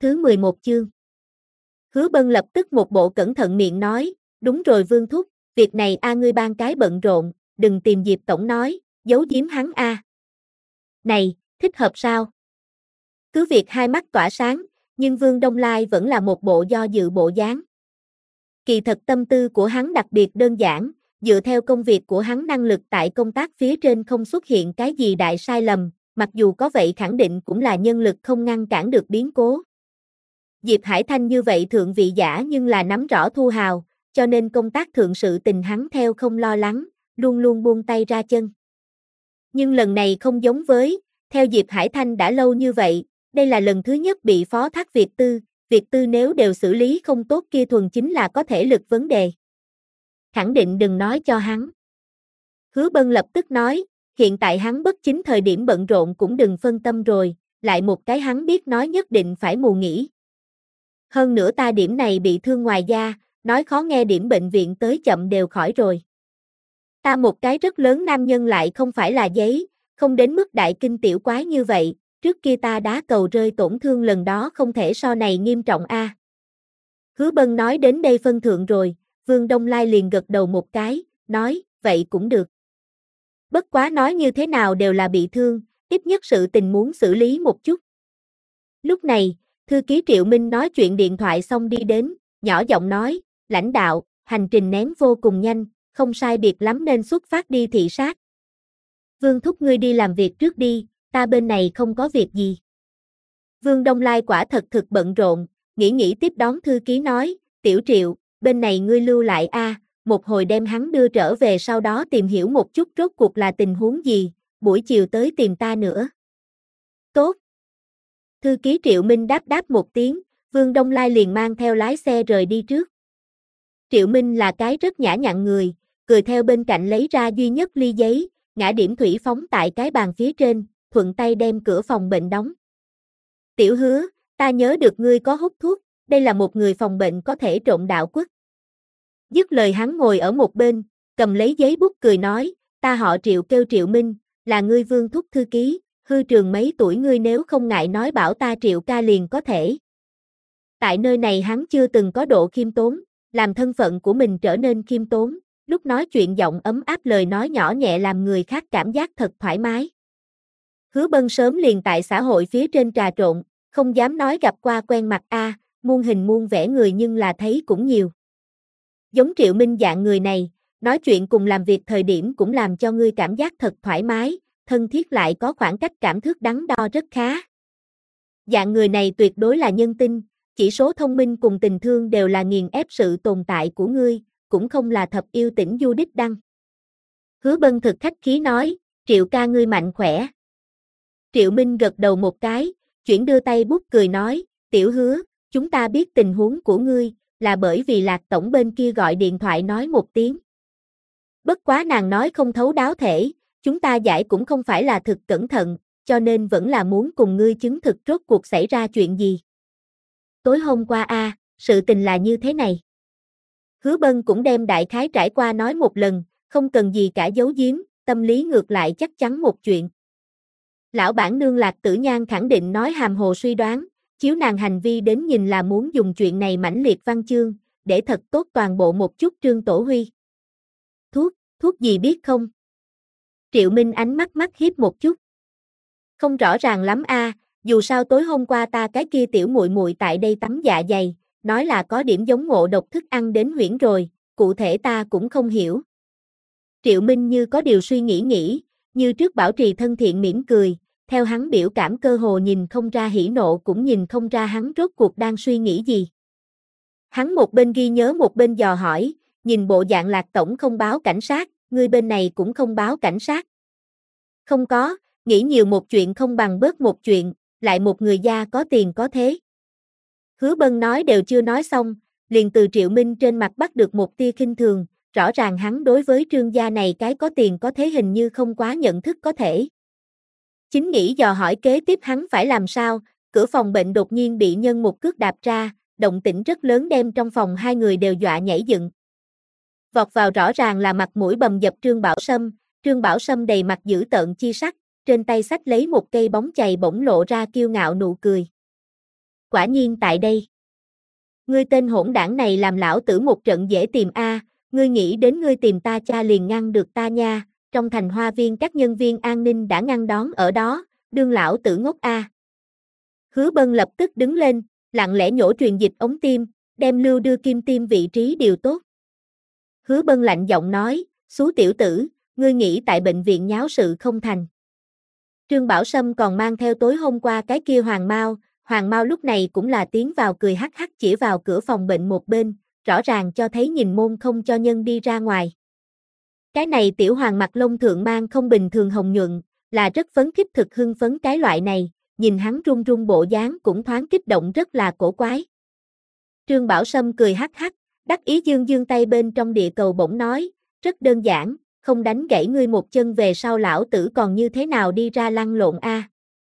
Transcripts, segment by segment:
thứ 11 chương. Hứa Bân lập tức một bộ cẩn thận miệng nói, đúng rồi Vương Thúc, việc này ngươi ban cái bận rộn, đừng tìm Diệp Tổng nói, giấu giếm hắn Này, thích hợp sao? Cứ việc hai mắt tỏa sáng, nhưng Vương Đông Lai vẫn là một bộ do dự bộ dáng. Kỳ thật tâm tư của hắn đặc biệt đơn giản, dựa theo công việc của hắn năng lực tại công tác phía trên không xuất hiện cái gì đại sai lầm, mặc dù có vậy khẳng định cũng là nhân lực không ngăn cản được biến cố. Diệp Hải Thanh như vậy thượng vị giả nhưng là nắm rõ thu hào, cho nên công tác thượng sự tình hắn theo không lo lắng, luôn luôn buông tay ra chân. Nhưng lần này không giống với, theo Diệp Hải Thanh đã lâu như vậy, đây là lần thứ nhất bị phó thác việc tư nếu đều xử lý không tốt kia thuần chính là có thể lực vấn đề. Khẳng định đừng nói cho hắn. Hứa Bân lập tức nói, hiện tại hắn bất chính thời điểm bận rộn cũng đừng phân tâm rồi, lại một cái hắn biết nói nhất định phải mù nghỉ. Hơn nữa ta điểm này bị thương ngoài da, nói khó nghe điểm bệnh viện tới chậm đều khỏi rồi. Ta một cái rất lớn nam nhân lại không phải là giấy, không đến mức đại kinh tiểu quái như vậy, trước kia ta đá cầu rơi tổn thương lần đó không thể so này nghiêm trọng Hứa Bân nói đến đây phân thượng rồi, Vương Đông Lai liền gật đầu một cái, nói, vậy cũng được. Bất quá nói như thế nào đều là bị thương, ít nhất sự tình muốn xử lý một chút. Lúc này, thư ký Triệu Minh nói chuyện điện thoại xong đi đến, nhỏ giọng nói, lãnh đạo, hành trình nén vô cùng nhanh, không sai biệt lắm nên xuất phát đi thị sát. Vương thúc ngươi đi làm việc trước đi, ta bên này không có việc gì. Vương Đông Lai quả thật thực bận rộn, nghĩ tiếp đón thư ký nói, Tiểu Triệu, bên này ngươi lưu lại một hồi đem hắn đưa trở về sau đó tìm hiểu một chút rốt cuộc là tình huống gì, buổi chiều tới tìm ta nữa. Tốt. Thư ký Triệu Minh đáp một tiếng, Vương Đông Lai liền mang theo lái xe rời đi trước. Triệu Minh là cái rất nhã nhặn người, cười theo bên cạnh lấy ra duy nhất ly giấy, ngã điểm thủy phóng tại cái bàn phía trên, thuận tay đem cửa phòng bệnh đóng. Tiểu Hứa, ta nhớ được ngươi có hút thuốc, đây là một người phòng bệnh có thể trộm đạo quất. Dứt lời hắn ngồi ở một bên, cầm lấy giấy bút cười nói, ta họ Triệu kêu Triệu Minh, là ngươi Vương thúc thư ký, hư trường mấy tuổi ngươi nếu không ngại nói bảo ta Triệu ca liền có thể. Tại nơi này hắn chưa từng có độ khiêm tốn, làm thân phận của mình trở nên khiêm tốn, lúc nói chuyện giọng ấm áp lời nói nhỏ nhẹ làm người khác cảm giác thật thoải mái. Hứa Bân sớm liền tại xã hội phía trên trà trộn, không dám nói gặp qua quen mặt muôn hình muôn vẻ người nhưng là thấy cũng nhiều. Giống Triệu Minh dạng người này, nói chuyện cùng làm việc thời điểm cũng làm cho ngươi cảm giác thật thoải mái, thân thiết lại có khoảng cách cảm thước đắn đo rất khá. Dạng người này tuyệt đối là nhân tinh, chỉ số thông minh cùng tình thương đều là nghiền ép sự tồn tại của ngươi, cũng không là thập yêu tỉnh du đích đăng. Hứa Bân thực khách khí nói, Triệu ca ngươi mạnh khỏe. Triệu Minh gật đầu một cái, chuyển đưa tay bút cười nói, Tiểu Hứa, chúng ta biết tình huống của ngươi, là bởi vì Lạc Tổng bên kia gọi điện thoại nói một tiếng. Bất quá nàng nói không thấu đáo thể, chúng ta giải cũng không phải là thực cẩn thận, cho nên vẫn là muốn cùng ngươi chứng thực rốt cuộc xảy ra chuyện gì. Tối hôm qua sự tình là như thế này. Hứa Bân cũng đem đại khái trải qua nói một lần, không cần gì cả giấu giếm, tâm lý ngược lại chắc chắn một chuyện. Lão bản nương Lạc Tử Nhan khẳng định nói hàm hồ suy đoán, chiếu nàng hành vi đến nhìn là muốn dùng chuyện này mãnh liệt văn chương, để thật tốt toàn bộ một chút Trương Tổ Huy. Thuốc gì biết không? Triệu Minh ánh mắt hiếp một chút. Không rõ ràng lắm dù sao tối hôm qua ta cái kia tiểu muội muội tại đây tắm dạ dày, nói là có điểm giống ngộ độc thức ăn đến huyễn rồi, cụ thể ta cũng không hiểu. Triệu Minh như có điều suy nghĩ, như trước bảo trì thân thiện mỉm cười, theo hắn biểu cảm cơ hồ nhìn không ra hỉ nộ cũng nhìn không ra hắn rốt cuộc đang suy nghĩ gì. Hắn một bên ghi nhớ một bên dò hỏi, nhìn bộ dạng Lạc Tổng không báo cảnh sát, ngươi bên này cũng không báo cảnh sát. Không có, nghĩ nhiều một chuyện không bằng bớt một chuyện, lại một người gia có tiền có thế. Hứa Bân nói đều chưa nói xong, liền từ Triệu Minh trên mặt bắt được một tia khinh thường, rõ ràng hắn đối với Trương gia này cái có tiền có thế hình như không quá nhận thức có thể. Chính nghĩ dò hỏi kế tiếp hắn phải làm sao, cửa phòng bệnh đột nhiên bị nhân một cước đạp ra, động tĩnh rất lớn đem trong phòng hai người đều dọa nhảy dựng. Vọt vào rõ ràng là mặt mũi bầm dập Trương Bảo Sâm đầy mặt dữ tợn chi sắc, trên tay xách lấy một cây bóng chày bỗng lộ ra kiêu ngạo nụ cười. quả nhiên tại đây. Ngươi tên hỗn đảng này làm lão tử một trận dễ tìm a, ngươi nghĩ đến ngươi tìm ta cha liền ngăn được ta nha, trong thành hoa viên các nhân viên an ninh đã ngăn đón ở đó, đương lão tử ngốc a. Hứa Bân lập tức đứng lên, lặng lẽ nhổ truyền dịch ống tim, đem lưu đưa kim tiêm vị trí điều tốt. Hứa Bân lạnh giọng nói, xú tiểu tử, ngươi nghĩ tại bệnh viện nháo sự không thành. Trương Bảo Sâm còn mang theo tối hôm qua cái kia Hoàng Mao lúc này cũng là tiến vào cười hắc hắc chỉ vào cửa phòng bệnh một bên, rõ ràng cho thấy nhìn môn không cho nhân đi ra ngoài. Cái này tiểu hoàng mặt lông thượng mang không bình thường hồng nhuận, là rất phấn khích thực hưng phấn cái loại này, nhìn hắn run run bộ dáng cũng thoáng kích động rất là cổ quái. Trương Bảo Sâm cười hắc hắc, đắc ý dương dương tay bên trong địa cầu bỗng nói, rất đơn giản, không đánh gãy ngươi một chân về sau lão tử còn như thế nào đi ra lăn lộn a?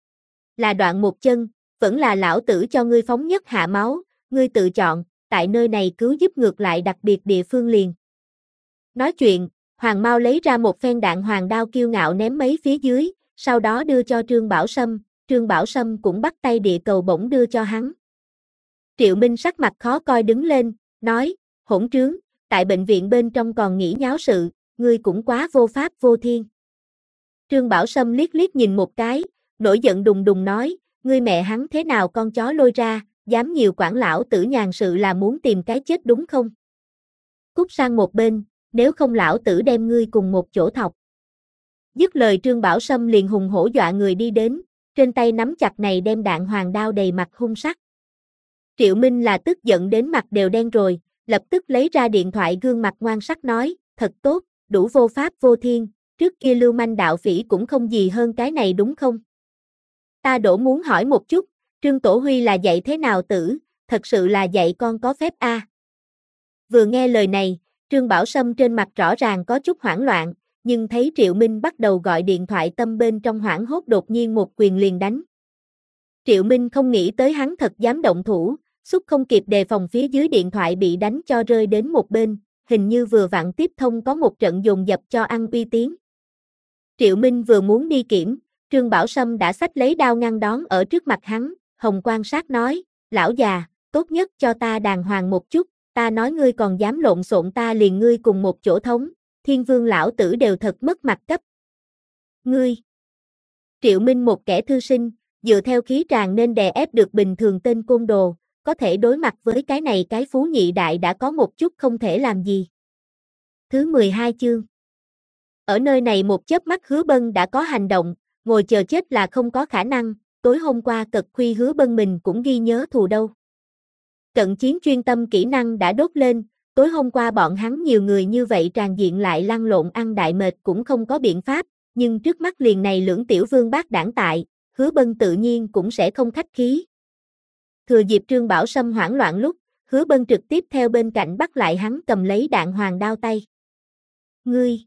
Là đoạn một chân, vẫn là lão tử cho ngươi phóng nhất hạ máu, ngươi tự chọn, tại nơi này cứu giúp ngược lại đặc biệt địa phương liền. Nói chuyện, Hoàng Mao lấy ra một phen đạn hoàng đao kiêu ngạo ném mấy phía dưới, sau đó đưa cho Trương Bảo Sâm cũng bắt tay địa cầu bổng đưa cho hắn. Triệu Minh sắc mặt khó coi đứng lên, nói, hỗn trướng, tại bệnh viện bên trong còn nghĩ nháo sự, ngươi cũng quá vô pháp vô thiên. Trương Bảo Sâm liếc liếc nhìn một cái, nổi giận đùng đùng nói, ngươi mẹ hắn thế nào con chó lôi ra, dám nhiều quản lão tử nhàn sự là muốn tìm cái chết đúng không? Cút sang một bên, nếu không lão tử đem ngươi cùng một chỗ thọc. Dứt lời Trương Bảo Sâm liền hùng hổ dọa người đi đến, trên tay nắm chặt này đem đạn hoàng đao đầy mặt hung sắc. Triệu Minh là tức giận đến mặt đều đen rồi, lập tức lấy ra điện thoại gương mặt ngoan sắc nói, thật tốt, đủ vô pháp vô thiên, trước kia lưu manh đạo phỉ cũng không gì hơn cái này đúng không? Ta đổ muốn hỏi một chút, Trương Tổ Huy là dạy thế nào tử, thật sự là dạy con có phép a? Vừa nghe lời này, Trương Bảo Sâm trên mặt rõ ràng có chút hoảng loạn, nhưng thấy Triệu Minh bắt đầu gọi điện thoại tâm bên trong hoảng hốt đột nhiên một quyền liền đánh. Triệu Minh không nghĩ tới hắn thật dám động thủ, xúc không kịp đề phòng phía dưới điện thoại bị đánh cho rơi đến một bên, hình như vừa vặn tiếp thông có một trận dồn dập cho ăn uy tín. Triệu Minh vừa muốn đi kiểm, Trương Bảo Sâm đã xách lấy đao ngăn đón ở trước mặt hắn, hồng quan sát nói, lão già, tốt nhất cho ta đàng hoàng một chút, ta nói ngươi còn dám lộn xộn ta liền ngươi cùng một chỗ thống, Thiên Vương lão tử đều thật mất mặt cấp. Ngươi! Triệu Minh một kẻ thư sinh, dựa theo khí tràng nên đè ép được bình thường tên côn đồ, có thể đối mặt với cái này cái phú nhị đại đã có một chút không thể làm gì. Thứ 12 chương. Ở nơi này một chớp mắt Hứa Bân đã có hành động, ngồi chờ chết là không có khả năng, tối hôm qua cật khuya Hứa Bân mình cũng ghi nhớ thù đâu. Cận chiến chuyên tâm kỹ năng đã đốt lên, tối hôm qua bọn hắn nhiều người như vậy tràn diện lại lăn lộn ăn đại mệt cũng không có biện pháp, nhưng trước mắt liền này lưỡng tiểu vương bác đảng tại, Hứa Bân tự nhiên cũng sẽ không khách khí. Thừa dịp Trương Bảo Sâm hoảng loạn lúc, Hứa Bân trực tiếp theo bên cạnh bắt lại hắn cầm lấy đạn hoàng đao tay. Ngươi!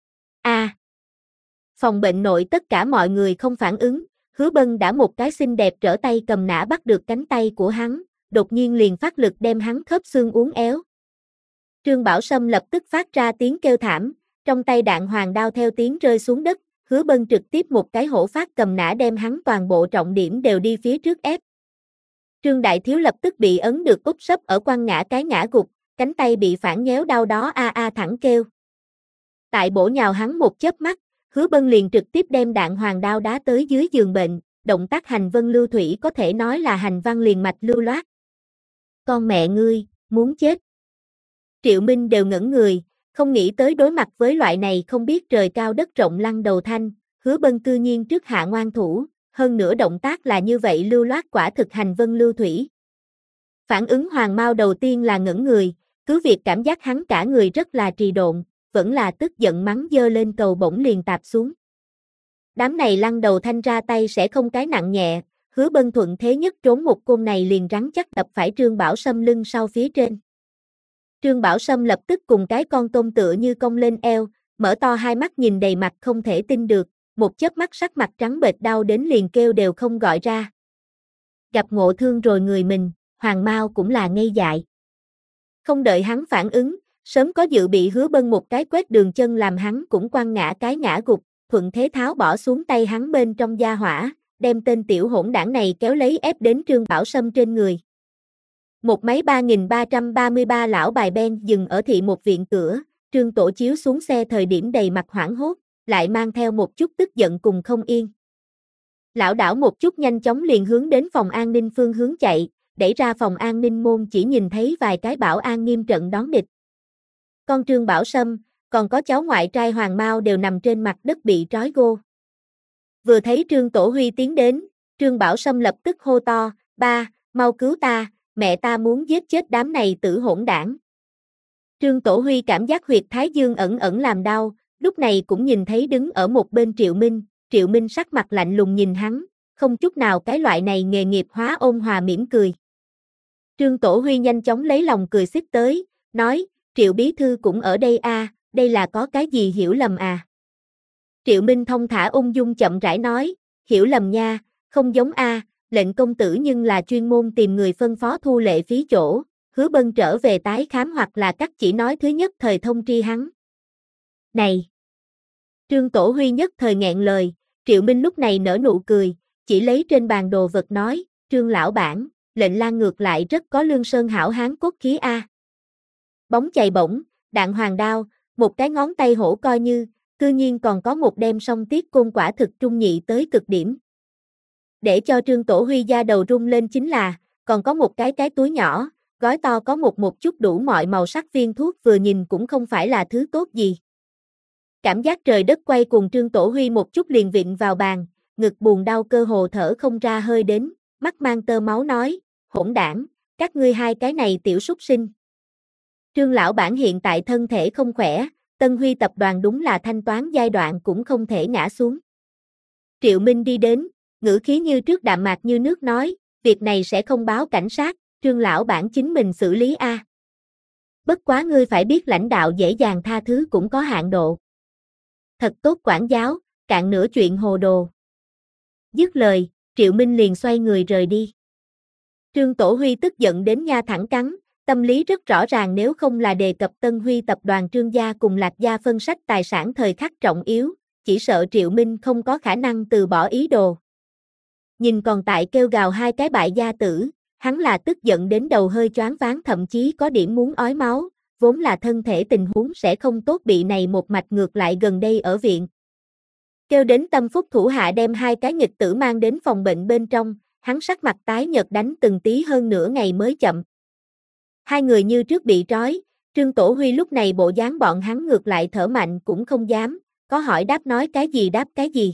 Phòng bệnh nội tất cả mọi người không phản ứng, Hứa Bân đã một cái xinh đẹp trở tay cầm nã bắt được cánh tay của hắn, đột nhiên liền phát lực đem hắn khớp xương uốn éo. Trương Bảo Sâm lập tức phát ra tiếng kêu thảm, trong tay đạn hoàng đao theo tiếng rơi xuống đất, Hứa Bân trực tiếp một cái hổ phát cầm nã đem hắn toàn bộ trọng điểm đều đi phía trước ép. Trương Đại Thiếu lập tức bị ấn được úp sấp ở quăng ngã cái ngã gục, cánh tay bị phản nhéo đau đó thẳng kêu. Tại bổ nhào hắn một chớp mắt, Hứa Bân liền trực tiếp đem đạn hoàng đao đá tới dưới giường bệnh, động tác hành vân lưu thủy có thể nói là hành văn liền mạch lưu loát. Con mẹ ngươi, muốn chết. Triệu Minh đều ngẩn người, không nghĩ tới đối mặt với loại này không biết trời cao đất rộng lăng đầu thanh, Hứa Bân cư nhiên trước hạ ngoan thủ, hơn nữa động tác là như vậy lưu loát quả thực hành vân lưu thủy. Phản ứng Hoàng Mao đầu tiên là ngẩn người, cứ việc cảm giác hắn cả người rất là trì độn, vẫn là tức giận mắng giơ lên cầu bổng liền tạp xuống. Đám này lăn đầu thanh ra tay sẽ không cái nặng nhẹ, Hứa Bân thuận thế nhất trốn một côn này liền rắn chắc đập phải Trương Bảo Sâm lưng sau phía trên. Trương Bảo Sâm lập tức cùng cái con tôm tựa như cong lên eo, mở to hai mắt nhìn đầy mặt không thể tin được, một chớp mắt sắc mặt trắng bệch đau đến liền kêu đều không gọi ra. Gặp ngộ thương rồi người mình, Hoàng Mao cũng là ngây dại. Không đợi hắn phản ứng, sớm có dự bị Hứa Bân một cái quét đường chân làm hắn cũng quăng ngã cái ngã gục, thuận thế tháo bỏ xuống tay hắn bên trong gia hỏa, đem tên tiểu hỗn đảng này kéo lấy ép đến Trương Bảo Sâm trên người. Một máy 3333 lão bài ben dừng ở thị một viện cửa, Trương Tổ Chiếu xuống xe thời điểm đầy mặt hoảng hốt, lại mang theo một chút tức giận cùng không yên. Lão đảo một chút nhanh chóng liền hướng đến phòng an ninh phương hướng chạy, đẩy ra phòng an ninh môn chỉ nhìn thấy vài cái bảo an nghiêm trận đón địch. Con Trương Bảo Sâm, còn có cháu ngoại trai Hoàng Mao đều nằm trên mặt đất bị trói gô. Vừa thấy Trương Tổ Huy tiến đến, Trương Bảo Sâm lập tức hô to, ba, mau cứu ta, mẹ ta muốn giết chết đám này tử hỗn đảng. Trương Tổ Huy cảm giác huyệt thái dương ẩn ẩn làm đau, lúc này cũng nhìn thấy đứng ở một bên Triệu Minh sắc mặt lạnh lùng nhìn hắn, không chút nào cái loại này nghề nghiệp hóa ôn hòa mỉm cười. Trương Tổ Huy nhanh chóng lấy lòng cười xích tới, nói, Triệu bí thư cũng ở đây à, đây là có cái gì hiểu lầm à? Triệu Minh thông thả ung dung chậm rãi nói, hiểu lầm nha, không giống a, lệnh công tử nhưng là chuyên môn tìm người phân phó thu lệ phí chỗ, Hứa Bân trở về tái khám hoặc là cắt chỉ nói thứ nhất thời thông tri hắn. Này! Trương Tổ Huy nhất thời nghẹn lời, Triệu Minh lúc này nở nụ cười, chỉ lấy trên bàn đồ vật nói, Trương lão bản, lệnh lang ngược lại rất có lương sơn hảo hán cốt khí a. Bóng chày bổng, đạn hoàng đao, một cái ngón tay hổ coi như, cư nhiên còn có một đem song tiết côn quả thực trung nhị tới cực điểm. Để cho Trương Tổ Huy da đầu rung lên chính là, còn có một cái túi nhỏ, gói to có một chút đủ mọi màu sắc viên thuốc vừa nhìn cũng không phải là thứ tốt gì. Cảm giác trời đất quay cùng Trương Tổ Huy một chút liền vịn vào bàn, ngực buồn đau cơ hồ thở không ra hơi đến, mắt mang tơ máu nói, hỗn đảng, các ngươi hai cái này tiểu súc sinh. Trương lão bản hiện tại thân thể không khỏe, Tân Huy tập đoàn đúng là thanh toán giai đoạn cũng không thể ngã xuống. Triệu Minh đi đến, ngữ khí như trước đạm mạc như nước nói, việc này sẽ không báo cảnh sát, Trương lão bản chính mình xử lý a. Bất quá ngươi phải biết lãnh đạo dễ dàng tha thứ cũng có hạn độ. Thật tốt quản giáo, cạn nửa chuyện hồ đồ. Dứt lời, Triệu Minh liền xoay người rời đi. Trương Tổ Huy tức giận đến nha thẳng cắn, tâm lý rất rõ ràng nếu không là đề cập Tân Huy tập đoàn Trương gia cùng Lạc gia phân sách tài sản thời khắc trọng yếu, chỉ sợ Triệu Minh không có khả năng từ bỏ ý đồ. Nhìn còn tại kêu gào hai cái bại gia tử, hắn là tức giận đến đầu hơi choáng váng thậm chí có điểm muốn ói máu, vốn là thân thể tình huống sẽ không tốt bị này một mạch ngược lại gần đây ở viện. Kêu đến tâm phúc thủ hạ đem hai cái nghịch tử mang đến phòng bệnh bên trong, hắn sắc mặt tái nhợt đánh từng tí hơn nửa ngày mới chậm. Hai người như trước bị trói, Trương Tổ Huy lúc này bộ dáng bọn hắn ngược lại thở mạnh cũng không dám, có hỏi đáp nói cái gì đáp cái gì.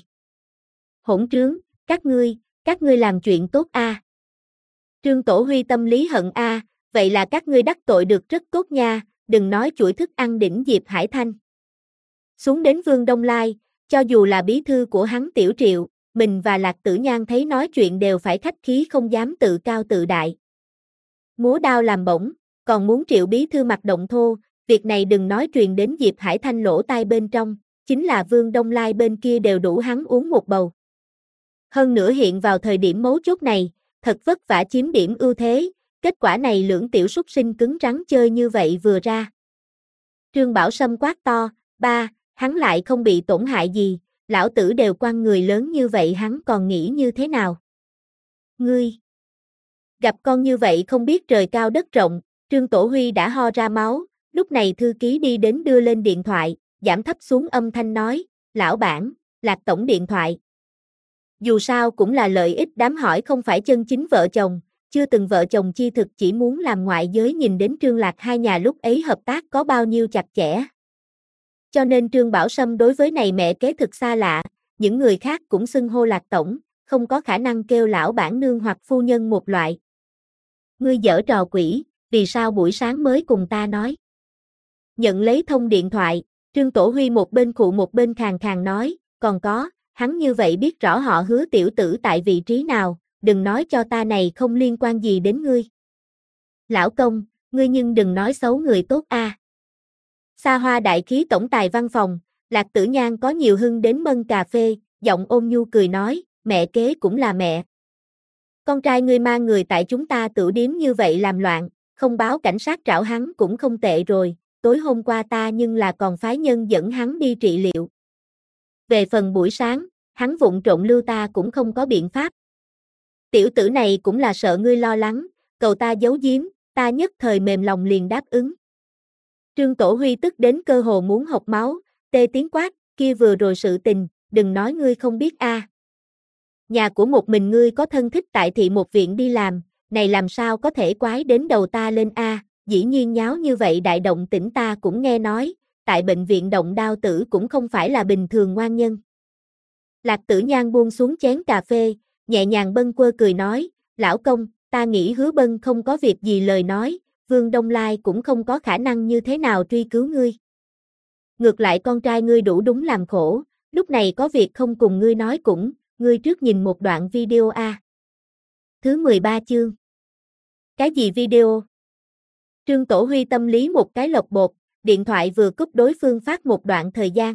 Hỗn trướng, các ngươi làm chuyện tốt a. Trương Tổ Huy tâm lý hận a, vậy là các ngươi đắc tội được rất tốt nha, đừng nói chuỗi thức ăn đỉnh Diệp Hải Thanh. Xuống đến Vương Đông Lai, cho dù là bí thư của hắn Tiểu Triệu, mình và Lạc Tử Nhan thấy nói chuyện đều phải khách khí không dám tự cao tự đại. Múa đao làm bổng, còn muốn Triệu bí thư mặt động thô, việc này đừng nói truyền đến Diệp Hải Thanh lỗ tai bên trong, chính là Vương Đông Lai bên kia đều đủ hắn uống một bầu. Hơn nữa hiện vào thời điểm mấu chốt này, thật vất vả chiếm điểm ưu thế, kết quả này lưỡng tiểu súc sinh cứng rắn chơi như vậy vừa ra. Trương Bảo Sâm quát to, ba, hắn lại không bị tổn hại gì, lão tử đều quăng người lớn như vậy hắn còn nghĩ như thế nào? Ngươi! Gặp con như vậy không biết trời cao đất rộng, Trương Tổ Huy đã ho ra máu, lúc này thư ký đi đến đưa lên điện thoại, giảm thấp xuống âm thanh nói, lão bản, Lạc tổng điện thoại. Dù sao cũng là lợi ích đám hỏi không phải chân chính vợ chồng, chưa từng vợ chồng chi thực chỉ muốn làm ngoại giới nhìn đến Trương Lạc hai nhà lúc ấy hợp tác có bao nhiêu chặt chẽ. Cho nên Trương Bảo Sâm đối với này mẹ kế thực xa lạ, những người khác cũng xưng hô Lạc tổng, không có khả năng kêu lão bản nương hoặc phu nhân một loại. Ngươi giở trò quỷ, vì sao buổi sáng mới cùng ta nói? Nhận lấy thông điện thoại, Trương Tổ Huy một bên khụ một bên khàn khàn nói, còn có, hắn như vậy biết rõ họ Hứa tiểu tử tại vị trí nào, đừng nói cho ta này không liên quan gì đến ngươi. Lão công, ngươi nhưng đừng nói xấu người tốt a. Xa hoa đại khí tổng tài văn phòng, Lạc Tử Nhan có nhiều hưng đến mân cà phê, giọng ôn nhu cười nói, mẹ kế cũng là mẹ. Con trai ngươi mang người tại chúng ta tửu điếm như vậy làm loạn, không báo cảnh sát trảo hắn cũng không tệ rồi, tối hôm qua ta nhưng là còn phái nhân dẫn hắn đi trị liệu. Về phần buổi sáng, hắn vụng trộn lưu ta cũng không có biện pháp. Tiểu tử này cũng là sợ ngươi lo lắng, cầu ta giấu giếm, ta nhất thời mềm lòng liền đáp ứng. Trương Tổ Huy tức đến cơ hồ muốn hộc máu, tê tiếng quát, kia vừa rồi sự tình, đừng nói ngươi không biết a. Nhà của một mình ngươi có thân thích tại thị một viện đi làm, này làm sao có thể quái đến đầu ta lên a, dĩ nhiên nháo như vậy đại động tĩnh ta cũng nghe nói, tại bệnh viện động đao tử cũng không phải là bình thường ngoan nhân. Lạc Tử Nhan buông xuống chén cà phê, nhẹ nhàng bâng quơ cười nói, lão công, ta nghĩ Hứa Bân không có việc gì lời nói, Vương Đông Lai cũng không có khả năng như thế nào truy cứu ngươi. Ngược lại con trai ngươi đủ đúng làm khổ, lúc này có việc không cùng ngươi nói cũng, ngươi trước nhìn một đoạn video a. Thứ 13 chương. Cái gì video? Trương Tổ Huy tâm lý một cái lộc bột, điện thoại vừa cúp đối phương phát một đoạn thời gian.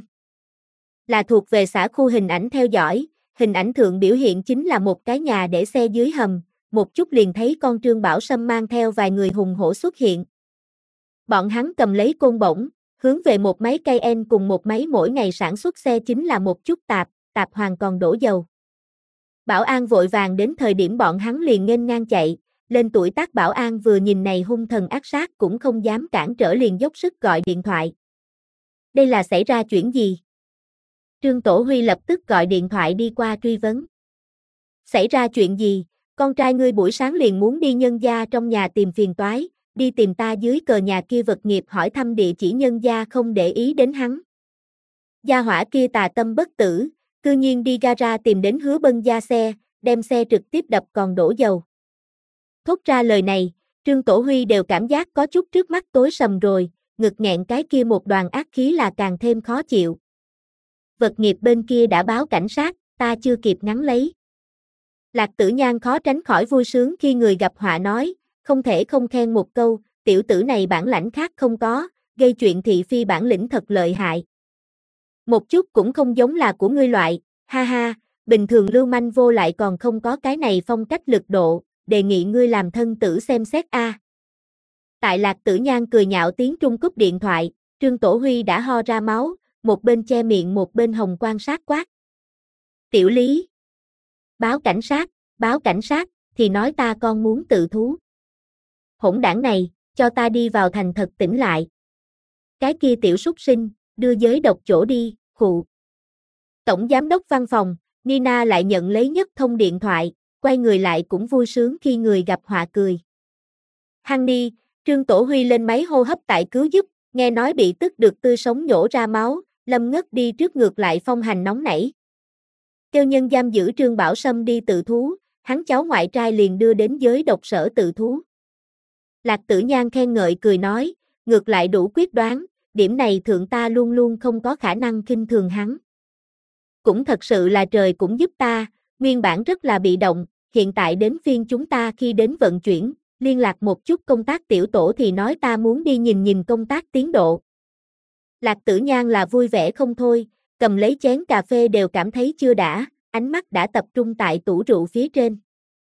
Là thuộc về xã khu hình ảnh theo dõi, hình ảnh thượng biểu hiện chính là một cái nhà để xe dưới hầm, một chút liền thấy con Trương Bảo Sâm mang theo vài người hùng hổ xuất hiện. Bọn hắn cầm lấy côn bổng, hướng về một máy cây en cùng một máy mỗi ngày sản xuất xe chính là một chút tạp hoàn còn đổ dầu. Bảo an vội vàng đến thời điểm bọn hắn liền nghênh ngang chạy, lên tuổi tác bảo an vừa nhìn này hung thần ác sát cũng không dám cản trở liền dốc sức gọi điện thoại. Đây là xảy ra chuyện gì? Trương Tổ Huy lập tức gọi điện thoại đi qua truy vấn. Xảy ra chuyện gì? Con trai ngươi buổi sáng liền muốn đi nhân gia trong nhà tìm phiền toái, đi tìm ta dưới cờ nhà kia vật nghiệp hỏi thăm địa chỉ nhân gia không để ý đến hắn. Gia hỏa kia tà tâm bất tử, cư nhiên đi gara tìm đến Hứa Bân gia xe, đem xe trực tiếp đập còn đổ dầu. Thốt ra lời này, Trương Tổ Huy đều cảm giác có chút trước mắt tối sầm rồi, ngực nghẹn cái kia một đoàn ác khí là càng thêm khó chịu. Vật nghiệp bên kia đã báo cảnh sát, ta chưa kịp ngắn lấy. Lạc Tử Nhan khó tránh khỏi vui sướng khi người gặp họa nói, không thể không khen một câu, tiểu tử này bản lãnh khác không có, gây chuyện thị phi bản lĩnh thật lợi hại. Một chút cũng không giống là của ngươi loại, ha ha, bình thường lưu manh vô lại còn không có cái này phong cách lực độ, đề nghị ngươi làm thân tử xem xét a. Tại Lạc Tử Nhan cười nhạo tiếng Trung cúp điện thoại, Trương Tổ Huy đã ho ra máu, một bên che miệng một bên hồng quan sát quát. Tiểu Lý! Báo cảnh sát, thì nói ta con muốn tự thú. Hỗn đảng này, cho ta đi vào thành thật tỉnh lại. Cái kia tiểu súc sinh, đưa giới độc chỗ đi, khụ. Tổng giám đốc văn phòng, Nina lại nhận lấy nhất thông điện thoại, quay người lại cũng vui sướng khi người gặp họa cười. Hăng đi, Trương Tổ Huy lên máy hô hấp tại cứu giúp, nghe nói bị tức được tươi sống nhổ ra máu, lâm ngất đi trước ngược lại phong hành nóng nảy. Kêu nhân giam giữ Trương Bảo Sâm đi tự thú, hắn cháu ngoại trai liền đưa đến giới độc sở tự thú. Lạc Tử Nhan khen ngợi cười nói, ngược lại đủ quyết đoán, điểm này thượng ta luôn luôn không có khả năng khinh thường hắn. Cũng thật sự là trời cũng giúp ta, nguyên bản rất là bị động, hiện tại đến phiên chúng ta khi đến vận chuyển, liên lạc một chút công tác tiểu tổ thì nói ta muốn đi nhìn công tác tiến độ. Lạc Tử Nhan là vui vẻ không thôi, cầm lấy chén cà phê đều cảm thấy chưa đã, ánh mắt đã tập trung tại tủ rượu phía trên.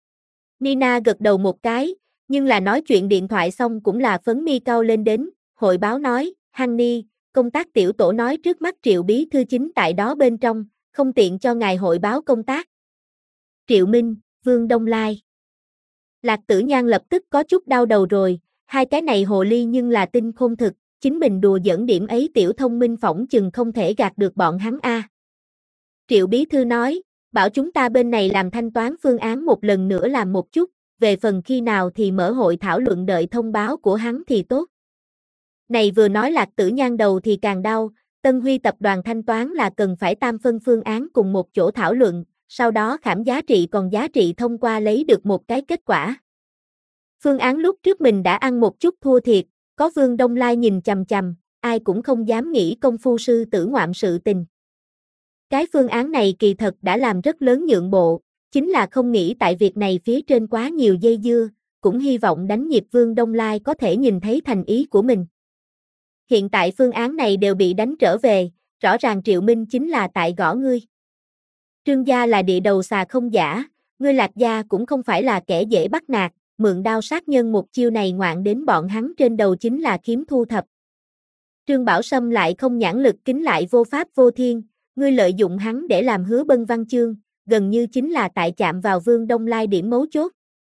Nina gật đầu một cái, nhưng là nói chuyện điện thoại xong cũng là phấn mi cau lên đến, hội báo nói, Hanni, công tác tiểu tổ nói trước mắt Triệu bí thư chính tại đó bên trong, không tiện cho ngài hội báo công tác. Triệu Minh, Vương Đông Lai. Lạc Tử Nhan lập tức có chút đau đầu rồi, hai cái này hồ ly nhưng là tinh khôn thực, chính mình đùa giỡn điểm ấy tiểu thông minh phỏng chừng không thể gạt được bọn hắn a. Triệu bí thư nói, bảo chúng ta bên này làm thanh toán phương án một lần nữa làm một chút, về phần khi nào thì mở hội thảo luận đợi thông báo của hắn thì tốt. Này vừa nói Lạc Tử Nhan đầu thì càng đau, Tân Huy tập đoàn thanh toán là cần phải tam phân phương án cùng một chỗ thảo luận, sau đó khảm giá trị còn giá trị thông qua lấy được một cái kết quả. Phương án lúc trước mình đã ăn một chút thua thiệt, có Vương Đông Lai nhìn chằm chằm, ai cũng không dám nghĩ công phu sư tử ngoạm sự tình. Cái phương án này kỳ thật đã làm rất lớn nhượng bộ, chính là không nghĩ tại việc này phía trên quá nhiều dây dưa, cũng hy vọng đánh nhịp Vương Đông Lai có thể nhìn thấy thành ý của mình. Hiện tại phương án này đều bị đánh trở về, rõ ràng Triệu Minh chính là tại gõ ngươi. Trương gia là địa đầu xà không giả, ngươi Lạc gia cũng không phải là kẻ dễ bắt nạt, mượn đao sát nhân một chiêu này ngoạn đến bọn hắn trên đầu chính là kiếm thu thập. Trương Bảo Sâm lại không nhãn lực kính lại vô pháp vô thiên, ngươi lợi dụng hắn để làm Hứa Bân văn chương, gần như chính là tại chạm vào Vương Đông Lai điểm mấu chốt.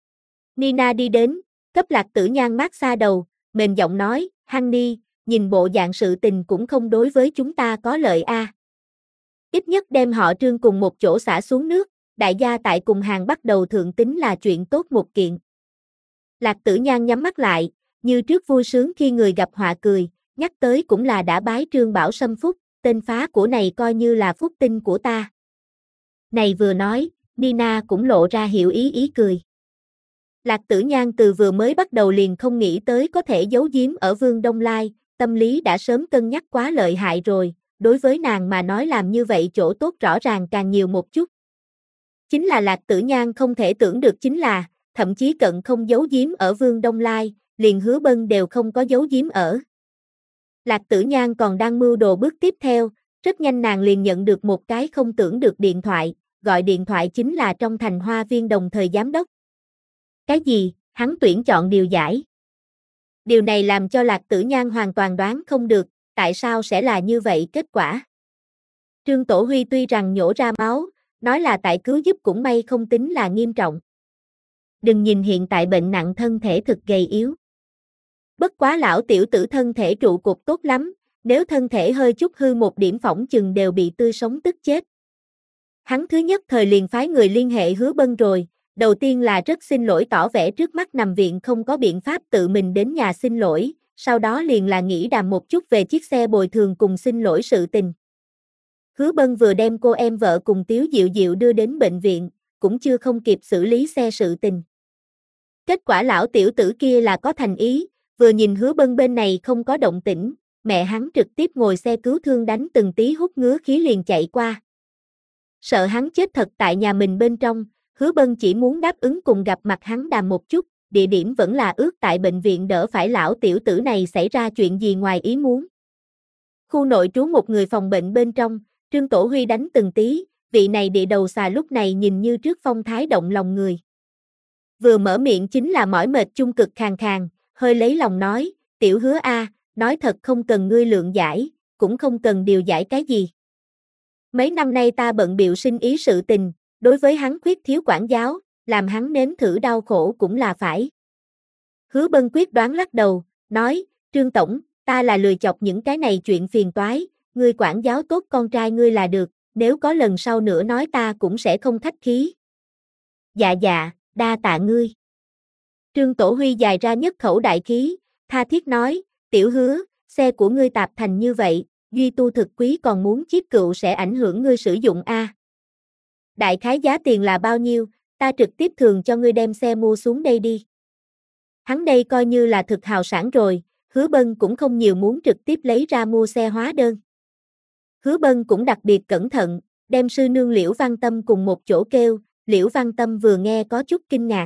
Nina đi đến, cấp Lạc Tử Nhan mát xa đầu, mềm giọng nói, Honey, nhìn bộ dạng sự tình cũng không đối với chúng ta có lợi a. Ít nhất đem họ Trương cùng một chỗ xả xuống nước, đại gia tại cùng hàng bắt đầu thượng tính là chuyện tốt một kiện. Lạc Tử Nhan nhắm mắt lại, như trước vui sướng khi người gặp họa cười, nhắc tới cũng là đã bái Trương Bảo Sâm phúc, tên phá của này coi như là phúc tinh của ta. Này vừa nói, Nina cũng lộ ra hiểu ý cười. Lạc Tử Nhan từ vừa mới bắt đầu liền không nghĩ tới có thể giấu giếm ở Vương Đông Lai, tâm lý đã sớm cân nhắc quá lợi hại rồi, đối với nàng mà nói làm như vậy chỗ tốt rõ ràng càng nhiều một chút. Chính là Lạc Tử Nhan không thể tưởng được chính là, thậm chí cận không giấu giếm ở Vương Đông Lai, liền Hứa Bân đều không có giấu giếm ở. Lạc Tử Nhan còn đang mưu đồ bước tiếp theo, rất nhanh nàng liền nhận được một cái không tưởng được điện thoại, gọi điện thoại chính là trong thành Hoa Viên đồng thời giám đốc. Cái gì, hắn tuyển chọn điều giải. Điều này làm cho Lạc Tử Nhan hoàn toàn đoán không được, tại sao sẽ là như vậy kết quả. Trương Tổ Huy tuy rằng nhổ ra máu, nói là tại cứu giúp cũng may không tính là nghiêm trọng. Đừng nhìn hiện tại bệnh nặng thân thể thực gầy yếu. Bất quá lão tiểu tử thân thể trụ cột tốt lắm, nếu thân thể hơi chút hư một điểm phỏng chừng đều bị tươi sống tức chết. Hắn thứ nhất thời liền phái người liên hệ Hứa Bân rồi, đầu tiên là rất xin lỗi tỏ vẻ trước mắt nằm viện không có biện pháp tự mình đến nhà xin lỗi, sau đó liền là nghĩ đàm một chút về chiếc xe bồi thường cùng xin lỗi sự tình. Hứa Bân vừa đem cô em vợ cùng Tiếu Diệu Diệu đưa đến bệnh viện, cũng chưa không kịp xử lý xe sự tình. Kết quả lão tiểu tử kia là có thành ý, vừa nhìn Hứa Bân bên này không có động tĩnh, mẹ hắn trực tiếp ngồi xe cứu thương đánh từng tí hút ngứa khí liền chạy qua. Sợ hắn chết thật tại nhà mình bên trong, Hứa Bân chỉ muốn đáp ứng cùng gặp mặt hắn đàm một chút, địa điểm vẫn là ước tại bệnh viện đỡ phải lão tiểu tử này xảy ra chuyện gì ngoài ý muốn. Khu nội trú một người phòng bệnh bên trong, Trương Tổ Huy đánh từng tí, vị này địa đầu xà lúc này nhìn như trước phong thái động lòng người. Vừa mở miệng chính là mỏi mệt chung cực khàn khàn, hơi lấy lòng nói, tiểu Hứa a, nói thật không cần ngươi lượng giải, cũng không cần điều giải cái gì. Mấy năm nay ta bận bịu sinh ý sự tình, đối với hắn khuyết thiếu quản giáo, làm hắn nếm thử đau khổ cũng là phải. Hứa Bân quyết đoán lắc đầu, nói, Trương Tổng, ta là lười chọc những cái này chuyện phiền toái, ngươi quản giáo tốt con trai ngươi là được, nếu có lần sau nữa nói ta cũng sẽ không khách khí. Dạ dạ, đa tạ ngươi. Trương Tổ Huy dài ra nhất khẩu đại khí, tha thiết nói, tiểu Hứa, xe của ngươi tạp thành như vậy, duy tu thực quý còn muốn chiếc cựu sẽ ảnh hưởng ngươi sử dụng a. Đại khái giá tiền là bao nhiêu, ta trực tiếp thường cho ngươi đem xe mua xuống đây đi. Hắn đây coi như là thực hào sản rồi, Hứa Bân cũng không nhiều muốn trực tiếp lấy ra mua xe hóa đơn. Hứa Bân cũng đặc biệt cẩn thận, đem sư nương Liễu Văn Tâm cùng một chỗ kêu, Liễu Văn Tâm vừa nghe có chút kinh ngạc.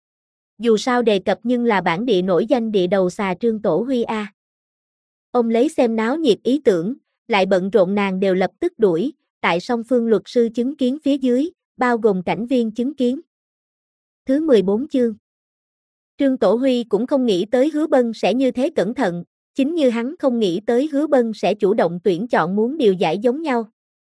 Dù sao đề cập nhưng là bản địa nổi danh địa đầu xà Trương Tổ Huy a. Ông lấy xem náo nhiệt ý tưởng, lại bận rộn nàng đều lập tức đuổi, tại song phương luật sư chứng kiến phía dưới, bao gồm cảnh viên chứng kiến. Thứ 14 chương. Trương Tổ Huy cũng không nghĩ tới Hứa Bân sẽ như thế cẩn thận, chính như hắn không nghĩ tới Hứa Bân sẽ chủ động tuyển chọn muốn điều giải giống nhau.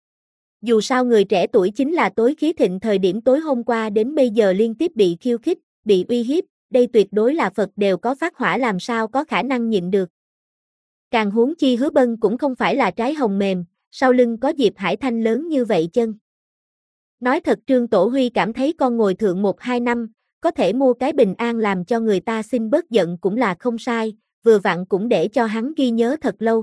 Dù sao người trẻ tuổi chính là tối khí thịnh thời điểm tối hôm qua đến bây giờ liên tiếp bị khiêu khích, bị uy hiếp, đây tuyệt đối là Phật đều có phát hỏa làm sao có khả năng nhịn được. Càng huống chi Hứa Bân cũng không phải là trái hồng mềm, sau lưng có Diệp Hải Thanh lớn như vậy chân. Nói thật Trương Tổ Huy cảm thấy con ngồi thượng 1-2 năm, có thể mua cái bình an làm cho người ta xin bớt giận cũng là không sai, vừa vặn cũng để cho hắn ghi nhớ thật lâu.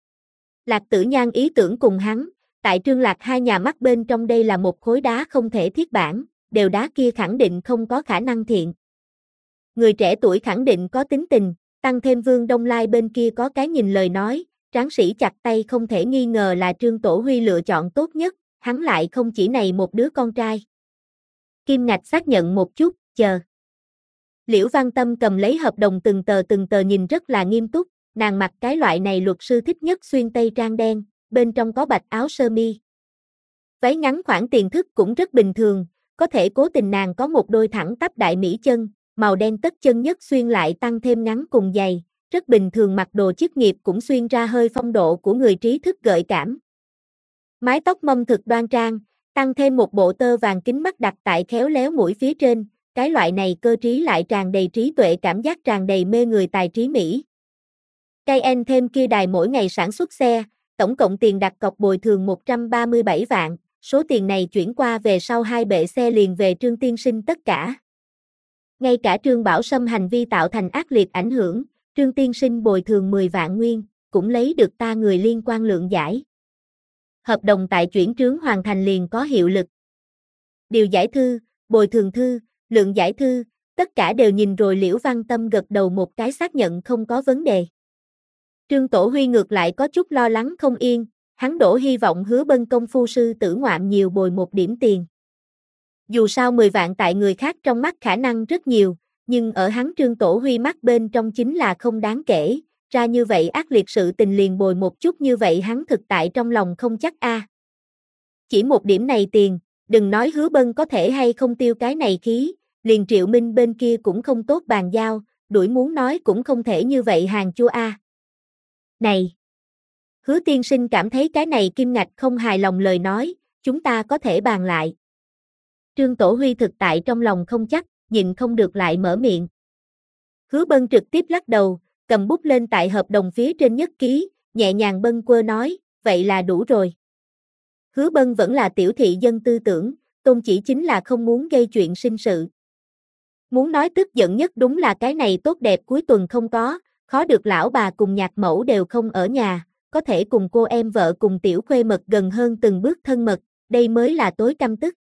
Lạc Tử Nhan ý tưởng cùng hắn, tại Trương Lạc hai nhà mắt bên trong đây là một khối đá không thể thiết bản, đều đá kia khẳng định không có khả năng thiện. Người trẻ tuổi khẳng định có tính tình, tăng thêm Vương Đông Lai bên kia có cái nhìn lời nói, tráng sĩ chặt tay không thể nghi ngờ là Trương Tổ Huy lựa chọn tốt nhất, hắn lại không chỉ này một đứa con trai. Kim Ngạch xác nhận một chút, chờ. Liễu Văn Tâm cầm lấy hợp đồng từng tờ nhìn rất là nghiêm túc, nàng mặc cái loại này luật sư thích nhất xuyên tây trang đen, bên trong có bạch áo sơ mi. Váy ngắn khoản tiền thức cũng rất bình thường, có thể cố tình nàng có một đôi thẳng tắp đại mỹ chân, màu đen tất chân nhất xuyên lại tăng thêm ngắn cùng giày, rất bình thường mặc đồ chức nghiệp cũng xuyên ra hơi phong độ của người trí thức gợi cảm. Mái tóc mâm thực đoan trang, tăng thêm một bộ tơ vàng kính mắt đặt tại khéo léo mũi phía trên, cái loại này cơ trí lại tràn đầy trí tuệ, cảm giác tràn đầy mê người tài trí Mỹ. Cayenne thêm kia đài mỗi ngày sản xuất xe, tổng cộng tiền đặt cọc bồi thường 137 vạn, số tiền này chuyển qua về sau hai bệ xe liền về Trương tiên sinh tất cả. Ngay cả Trương Bảo Sâm hành vi tạo thành ác liệt ảnh hưởng, Trương tiên sinh bồi thường 10 vạn nguyên, cũng lấy được ta người liên quan lượng giải. Hợp đồng tại chuyển trướng hoàn thành liền có hiệu lực. Điều giải thư, bồi thường thư, lượng giải thư, tất cả đều nhìn rồi Liễu Văn Tâm gật đầu một cái xác nhận không có vấn đề. Trương Tổ Huy ngược lại có chút lo lắng không yên, hắn đổ hy vọng Hứa Bân công phu sư tử ngoạm nhiều bồi một điểm tiền. Dù sao 10 vạn tại người khác trong mắt khả năng rất nhiều, nhưng ở hắn Trương Tổ Huy mắt bên trong chính là không đáng kể, ra như vậy ác liệt sự tình liền bồi một chút như vậy hắn thực tại trong lòng không chắc a. Chỉ một điểm này tiền, đừng nói Hứa Bân có thể hay không tiêu cái này khí, liền Triệu Minh bên kia cũng không tốt bàn giao, đuổi muốn nói cũng không thể như vậy hàng chua a. Này! Hứa tiên sinh cảm thấy cái này kim ngạch không hài lòng lời nói, chúng ta có thể bàn lại. Trương Tổ Huy thực tại trong lòng không chắc, nhịn không được lại mở miệng. Hứa Bân trực tiếp lắc đầu, cầm bút lên tại hợp đồng phía trên nhất ký, nhẹ nhàng bâng quơ nói, vậy là đủ rồi. Hứa Bân vẫn là tiểu thị dân tư tưởng, tôn chỉ chính là không muốn gây chuyện sinh sự. Muốn nói tức giận nhất đúng là cái này tốt đẹp cuối tuần không có, khó được lão bà cùng nhạc mẫu đều không ở nhà, có thể cùng cô em vợ cùng tiểu khuê mật gần hơn từng bước thân mật, đây mới là tối căm tức.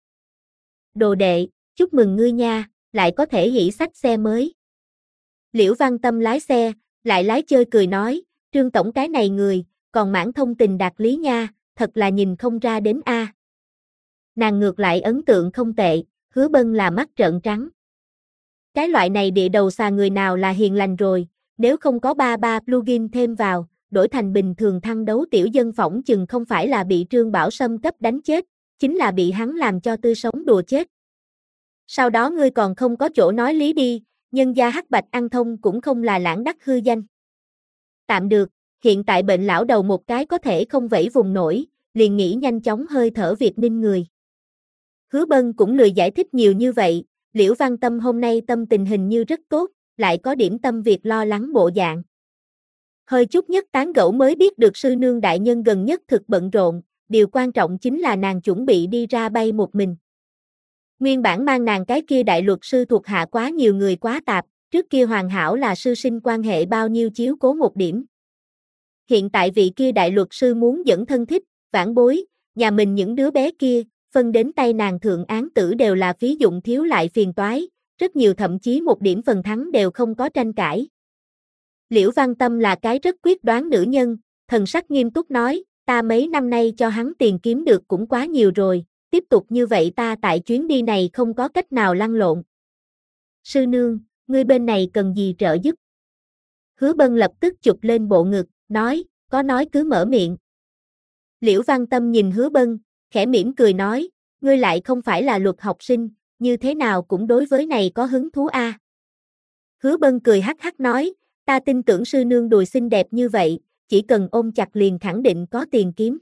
Đồ đệ, chúc mừng ngươi nha, lại có thể hỉ xách xe mới. Liễu Văn Tâm lái xe, lại lái chơi cười nói, Trương tổng cái này người, còn mãn thông tình đạt lý nha, thật là nhìn không ra đến a. Nàng ngược lại ấn tượng không tệ, Hứa Bân là mắt trợn trắng. Cái loại này địa đầu xà người nào là hiền lành rồi, nếu không có ba plugin thêm vào, đổi thành bình thường thăng đấu tiểu dân phỏng chừng không phải là bị Trương Bảo Sâm cấp đánh chết, chính là bị hắn làm cho tươi sống đùa chết. Sau đó ngươi còn không có chỗ nói lý đi, nhân gia hắc bạch ăn thông cũng không là lãng đắc hư danh. Tạm được, hiện tại bệnh lão đầu một cái có thể không vẫy vùng nổi, liền nghĩ nhanh chóng hơi thở Việt ninh người. Hứa Bân cũng lười giải thích nhiều như vậy, Liễu Văn Tâm hôm nay tâm tình hình như rất tốt, lại có điểm tâm việc lo lắng bộ dạng. Hơi chút nhất tán gẫu mới biết được sư nương đại nhân gần nhất thực bận rộn, điều quan trọng chính là nàng chuẩn bị đi ra bay một mình. Nguyên bản mang nàng cái kia đại luật sư thuộc hạ quá nhiều người quá tạp, trước kia hoàn hảo là sư sinh quan hệ bao nhiêu chiếu cố một điểm. Hiện tại vị kia đại luật sư muốn dẫn thân thích, vãn bối, nhà mình những đứa bé kia, phân đến tay nàng thượng án tử đều là phí dụng thiếu lại phiền toái, rất nhiều thậm chí một điểm phần thắng đều không có tranh cãi. Liễu Văn Tâm là cái rất quyết đoán nữ nhân, thần sắc nghiêm túc nói, ta mấy năm nay cho hắn tiền kiếm được cũng quá nhiều rồi, tiếp tục như vậy ta tại chuyến đi này không có cách nào lăn lộn. Sư nương, ngươi bên này cần gì trợ giúp? Hứa Bân lập tức chụp lên bộ ngực, nói, có nói cứ mở miệng. Liễu Văn Tâm nhìn Hứa Bân, khẽ mỉm cười nói, ngươi lại không phải là luật học sinh, như thế nào cũng đối với này có hứng thú a. Hứa Bân cười hắc hắc nói, ta tin tưởng sư nương đùi xinh đẹp như vậy, chỉ cần ôm chặt liền khẳng định có tiền kiếm.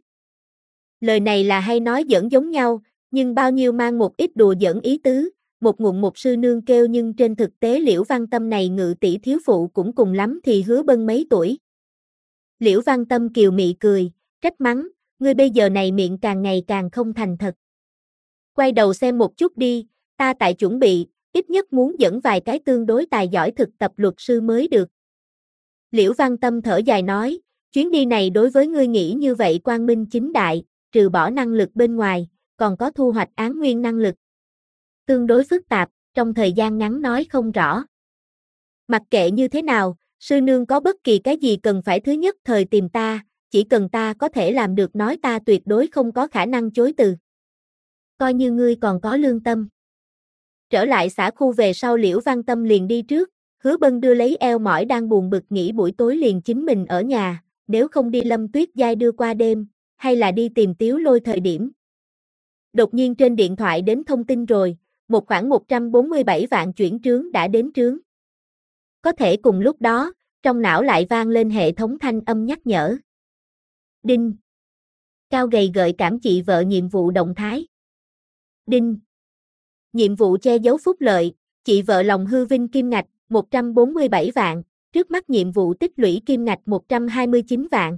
Lời này là hay nói giỡn giống nhau, nhưng bao nhiêu mang một ít đùa giỡn ý tứ, một ngụm một sư nương kêu nhưng trên thực tế Liễu Văn Tâm này ngự tỷ thiếu phụ cũng cùng lắm thì Hứa Bân mấy tuổi. Liễu Văn Tâm kiều mị cười, trách mắng, ngươi bây giờ này miệng càng ngày càng không thành thật. Quay đầu xem một chút đi, ta tại chuẩn bị, ít nhất muốn dẫn vài cái tương đối tài giỏi thực tập luật sư mới được. Liễu Văn Tâm thở dài nói, chuyến đi này đối với ngươi nghĩ như vậy quang minh chính đại, trừ bỏ năng lực bên ngoài, còn có thu hoạch án nguyên năng lực. Tương đối phức tạp, trong thời gian ngắn nói không rõ. Mặc kệ như thế nào, sư nương có bất kỳ cái gì cần phải thứ nhất thời tìm ta, chỉ cần ta có thể làm được nói ta tuyệt đối không có khả năng chối từ. Coi như ngươi còn có lương tâm. Trở lại xã khu về sau Liễu Văn Tâm liền đi trước, Hứa Bân đưa lấy eo mỏi đang buồn bực nghĩ buổi tối liền chính mình ở nhà, nếu không đi Lâm Tuyết Giai đưa qua đêm, hay là đi tìm Tiếu Lôi thời điểm. Đột nhiên trên điện thoại đến thông tin rồi, một khoản 147 vạn chuyển trướng đã đến trướng. Có thể cùng lúc đó, trong não lại vang lên hệ thống thanh âm nhắc nhở. Đinh! Cao gầy gợi cảm chị vợ nhiệm vụ động thái. Đinh. Nhiệm vụ che giấu phúc lợi, chị vợ lòng hư vinh kim ngạch, 147 vạn, trước mắt nhiệm vụ tích lũy kim ngạch 129 vạn.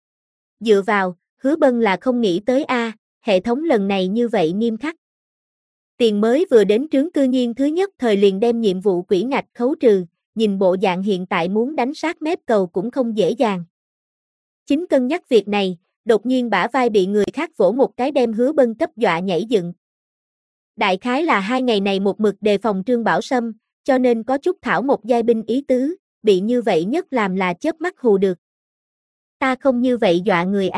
Dựa vào, Hứa Bân là không nghĩ tới hệ thống lần này như vậy nghiêm khắc. Tiền mới vừa đến trướng cư nhiên thứ nhất thời liền đem nhiệm vụ quỹ ngạch khấu trừ, nhìn bộ dạng hiện tại muốn đánh sát mép cầu cũng không dễ dàng. Chính cân nhắc việc này, đột nhiên bả vai bị người khác vỗ một cái đem Hứa Bân cấp dọa nhảy dựng. Đại khái là 2 ngày này một mực đề phòng Trương Bảo Sâm, cho nên có chút thảo một giai binh ý tứ, bị như vậy nhất làm là chớp mắt hù được. Ta không như vậy dọa người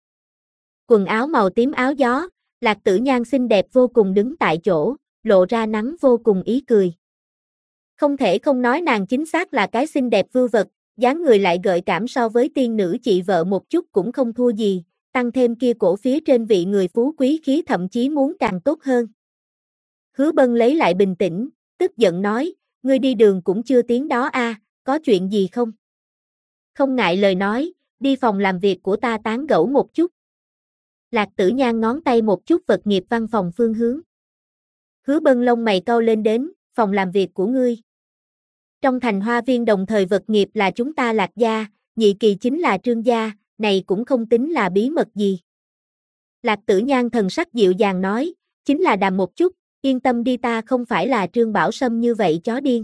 Quần áo màu tím áo gió, Lạc Tử Nhan xinh đẹp vô cùng đứng tại chỗ, lộ ra nắng vô cùng ý cười. Không thể không nói nàng chính xác là cái xinh đẹp vưu vật, dáng người lại gợi cảm so với tiên nữ chị vợ một chút cũng không thua gì, tăng thêm kia cổ phía trên vị người phú quý khí thậm chí muốn càng tốt hơn. Hứa Bân lấy lại bình tĩnh, tức giận nói, ngươi đi đường cũng chưa tiến đó có chuyện gì không? Không ngại lời nói, đi phòng làm việc của ta tán gẫu một chút. Lạc Tử Nhan ngón tay một chút vật nghiệp văn phòng phương hướng. Hứa Bân lông mày cau lên đến, phòng làm việc của ngươi. Trong thành Hoa Viên đồng thời vật nghiệp là chúng ta Lạc gia, nhị kỳ chính là Trương gia, này cũng không tính là bí mật gì. Lạc Tử Nhan thần sắc dịu dàng nói, chính là đàm một chút, yên tâm đi ta không phải là Trương Bảo Sâm như vậy chó điên.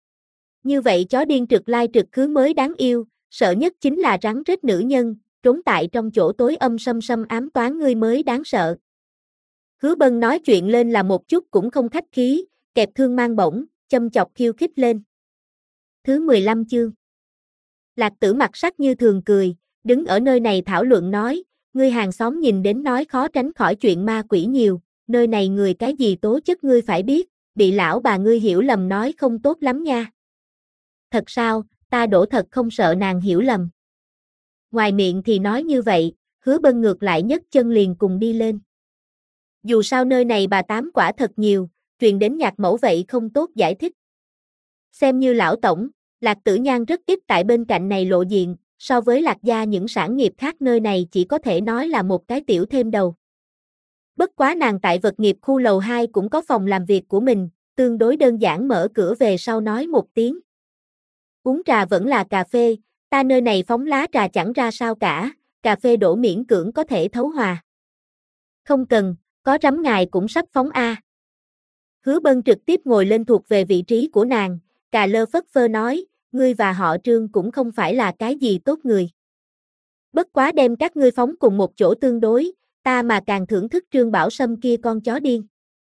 Như vậy chó điên trực lai trực khứ mới đáng yêu, sợ nhất chính là rắn rết nữ nhân, trốn tại trong chỗ tối âm sâm sâm ám toán ngươi mới đáng sợ. Hứa Bân nói chuyện lên là một chút cũng không khách khí, kẹp thương mang bổng, châm chọc khiêu khích lên. Thứ 15 chương. Lạc Tử mặt sắc như thường cười, đứng ở nơi này thảo luận nói, ngươi hàng xóm nhìn đến nói khó tránh khỏi chuyện ma quỷ nhiều, nơi này người cái gì tố chất ngươi phải biết, bị lão bà ngươi hiểu lầm nói không tốt lắm nha. Thật sao, ta đổ thật không sợ nàng hiểu lầm. Ngoài miệng thì nói như vậy, Hứa Bân ngược lại nhấc chân liền cùng đi lên. Dù sao nơi này bà tám quả thật nhiều, truyền đến nhạc mẫu vậy không tốt giải thích. Xem như lão tổng, Lạc Tử Nhan rất ít tại bên cạnh này lộ diện, so với Lạc gia những sản nghiệp khác nơi này chỉ có thể nói là một cái tiểu thêm đầu. Bất quá nàng tại vật nghiệp khu lầu 2 cũng có phòng làm việc của mình, tương đối đơn giản mở cửa về sau nói một tiếng. Uống trà vẫn là cà phê, ta nơi này phóng lá trà chẳng ra sao cả, cà phê đổ miễn cưỡng có thể thấu hòa. Không cần, có rắm ngài cũng sắp phóng Hứa Bân trực tiếp ngồi lên thuộc về vị trí của nàng, cà lơ phất phơ nói, ngươi và họ Trương cũng không phải là cái gì tốt người. Bất quá đem các ngươi phóng cùng một chỗ tương đối, ta mà càng thưởng thức Trương Bảo Sâm kia con chó điên.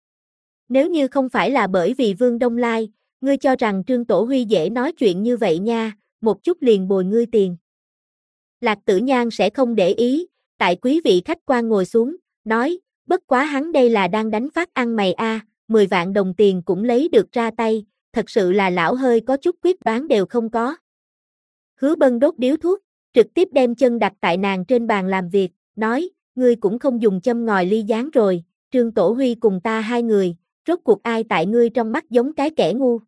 Nếu như không phải là bởi vì Vương Đông Lai, ngươi cho rằng Trương Tổ Huy dễ nói chuyện như vậy nha, một chút liền bồi ngươi tiền. Lạc Tử Nhan sẽ không để ý, tại quý vị khách quan ngồi xuống, nói, bất quá hắn đây là đang đánh phát ăn mày 10 vạn đồng tiền cũng lấy được ra tay, thật sự là lão hơi có chút quyết đoán đều không có. Hứa Bân đốt điếu thuốc, trực tiếp đem chân đặt tại nàng trên bàn làm việc, nói, ngươi cũng không dùng châm ngòi ly gián rồi, Trương Tổ Huy cùng ta hai người, rốt cuộc ai tại ngươi trong mắt giống cái kẻ ngu.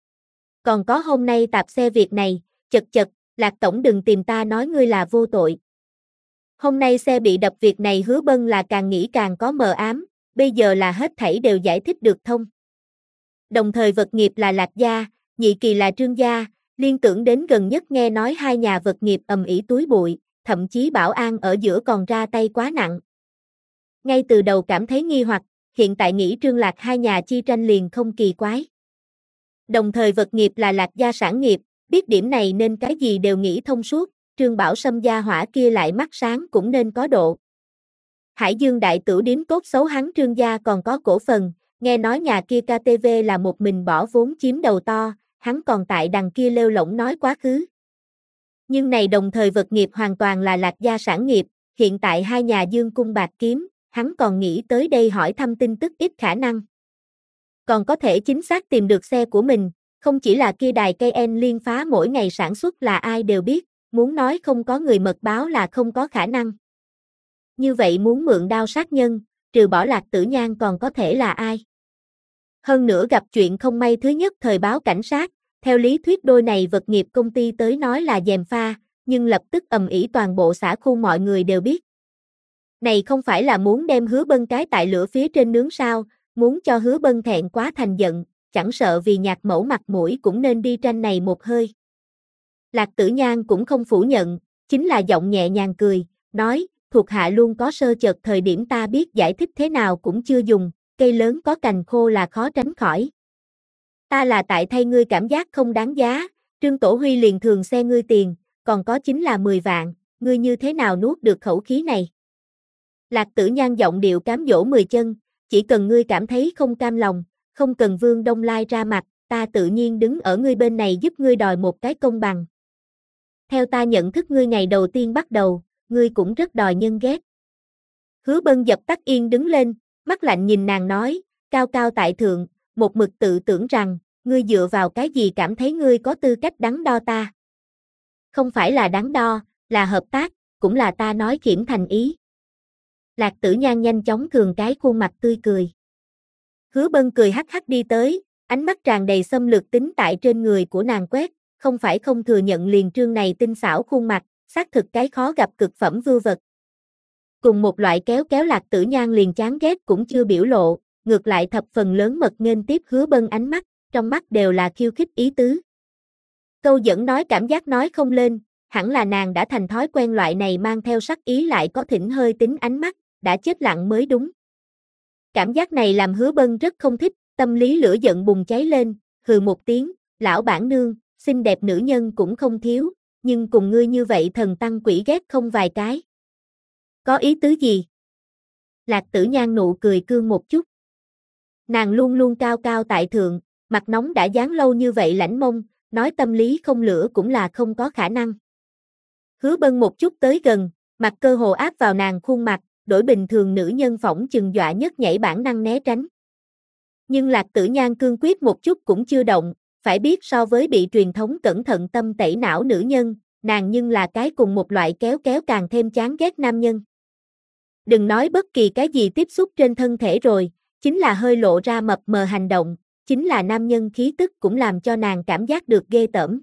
Còn có hôm nay tạp xe việc này, chật chật, Lạc Tổng đừng tìm ta nói ngươi là vô tội. Hôm nay xe bị đập việc này Hứa Bân là càng nghĩ càng có mờ ám, bây giờ là hết thảy đều giải thích được thông. Đồng thời vật nghiệp là Lạc gia, nhị kỳ là Trương gia, liên tưởng đến gần nhất nghe nói hai nhà vật nghiệp ầm ĩ túi bụi, thậm chí bảo an ở giữa còn ra tay quá nặng. Ngay từ đầu cảm thấy nghi hoặc, hiện tại nghĩ Trương Lạc hai nhà chi tranh liền không kỳ quái. Đồng thời vật nghiệp là Lạc gia sản nghiệp, biết điểm này nên cái gì đều nghĩ thông suốt, Trương Bảo Sâm gia hỏa kia lại mắt sáng cũng nên có độ. Hải Dương đại tửu điếm cốt xấu hắn Trương gia còn có cổ phần, nghe nói nhà kia KTV là một mình bỏ vốn chiếm đầu to, hắn còn tại đằng kia lêu lổng nói quá khứ. Nhưng này đồng thời vật nghiệp hoàn toàn là Lạc gia sản nghiệp, hiện tại hai nhà dương cung bạc kiếm, hắn còn nghĩ tới đây hỏi thăm tin tức ít khả năng. Còn có thể chính xác tìm được xe của mình, không chỉ là kia đài cây en liên phá mỗi ngày sản xuất là ai đều biết, muốn nói không có người mật báo là không có khả năng. Như vậy muốn mượn đao sát nhân, trừ bỏ Lạc Tử Nhan còn có thể là ai? Hơn nữa gặp chuyện không may thứ nhất thời báo cảnh sát, theo lý thuyết đôi này vật nghiệp công ty tới nói là gièm pha, nhưng lập tức ầm ĩ toàn bộ xã khu mọi người đều biết. Này không phải là muốn đem Hứa Bân cái tại lửa phía trên nướng sao, muốn cho Hứa Bân thẹn quá thành giận, chẳng sợ vì Nhạc Mẫu mặt mũi cũng nên đi tranh này một hơi. Lạc Tử Nhan cũng không phủ nhận, chính là giọng nhẹ nhàng cười, nói, thuộc hạ luôn có sơ chợt thời điểm ta biết giải thích thế nào cũng chưa dùng, cây lớn có cành khô là khó tránh khỏi. Ta là tại thay ngươi cảm giác không đáng giá, Trương Tổ Huy liền thường xe ngươi tiền, còn có chính là 10 vạn, ngươi như thế nào nuốt được khẩu khí này. Lạc Tử Nhan giọng điệu cám dỗ 10 chân, chỉ cần ngươi cảm thấy không cam lòng, không cần Vương Đông Lai ra mặt, ta tự nhiên đứng ở ngươi bên này giúp ngươi đòi một cái công bằng. Theo ta nhận thức ngươi ngày đầu tiên bắt đầu, ngươi cũng rất đòi nhân ghét. Hứa Bân dập tắt yên đứng lên, mắt lạnh nhìn nàng nói, cao cao tại thượng, một mực tự tưởng rằng, ngươi dựa vào cái gì cảm thấy ngươi có tư cách đắn đo ta. Không phải là đắn đo, là hợp tác, cũng là ta nói khiểm thành ý. Lạc Tử Nhan nhanh chóng thường cái khuôn mặt tươi cười. Hứa Bân cười hắc hắc đi tới, ánh mắt tràn đầy xâm lược tính tại trên người của nàng quét, không phải không thừa nhận liền trương này tinh xảo khuôn mặt, xác thực cái khó gặp cực phẩm vưu vật. Cùng một loại kéo kéo Lạc Tử Nhan liền chán ghét cũng chưa biểu lộ, ngược lại thập phần lớn mật nghênh tiếp Hứa Bân ánh mắt, trong mắt đều là khiêu khích ý tứ. Câu dẫn nói cảm giác nói không lên, hẳn là nàng đã thành thói quen loại này mang theo sắc ý lại có thỉnh hơi tính ánh mắt, đã chết lặng mới đúng. Cảm giác này làm Hứa Bân rất không thích, tâm lý lửa giận bùng cháy lên, hừ một tiếng, lão bản nương, xinh đẹp nữ nhân cũng không thiếu, nhưng cùng ngươi như vậy thần tăng quỷ ghét không vài cái. Có ý tứ gì? Lạc Tử Nhan nụ cười cương một chút. Nàng luôn luôn cao cao tại thượng, mặt nóng đã dán lâu như vậy lãnh mông, nói tâm lý không lửa cũng là không có khả năng. Hứa Bân một chút tới gần, mặt cơ hồ áp vào nàng khuôn mặt, đổi bình thường nữ nhân phỏng chừng dọa nhất nhảy bản năng né tránh. Nhưng Lạc Tử Nhan cương quyết một chút cũng chưa động, phải biết so với bị truyền thống cẩn thận tâm tẩy não nữ nhân, nàng nhưng là cái cùng một loại kéo kéo càng thêm chán ghét nam nhân. Đừng nói bất kỳ cái gì tiếp xúc trên thân thể rồi, chính là hơi lộ ra mập mờ hành động, chính là nam nhân khí tức cũng làm cho nàng cảm giác được ghê tởm.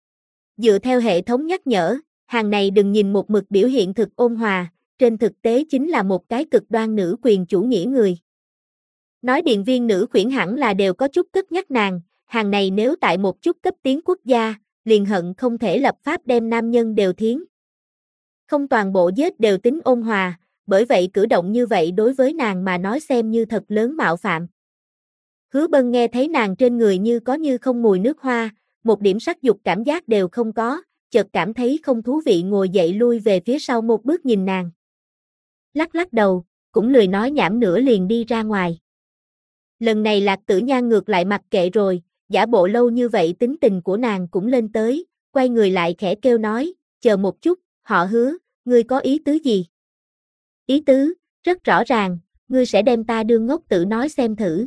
Dựa theo hệ thống nhắc nhở, hàng này đừng nhìn một mực biểu hiện thực ôn hòa, trên thực tế chính là một cái cực đoan nữ quyền chủ nghĩa người. Nói điện viên nữ khuyển hẳn là đều có chút cất nhắc nàng, hàng này nếu tại một chút cấp tiến quốc gia, liền hận không thể lập pháp đem nam nhân đều thiến. Không toàn bộ giết đều tính ôn hòa, bởi vậy cử động như vậy đối với nàng mà nói xem như thật lớn mạo phạm. Hứa Bân nghe thấy nàng trên người như có như không mùi nước hoa, một điểm sắc dục cảm giác đều không có, chợt cảm thấy không thú vị ngồi dậy lui về phía sau một bước nhìn nàng. Lắc lắc đầu, cũng lười nói nhảm nữa liền đi ra ngoài. Lần này Lạc Tử Nhan ngược lại mặc kệ rồi, giả bộ lâu như vậy tính tình của nàng cũng lên tới, quay người lại khẽ kêu nói, chờ một chút, họ Hứa, ngươi có ý tứ gì? Ý tứ, rất rõ ràng, ngươi sẽ đem ta đưa ngốc tử nói xem thử.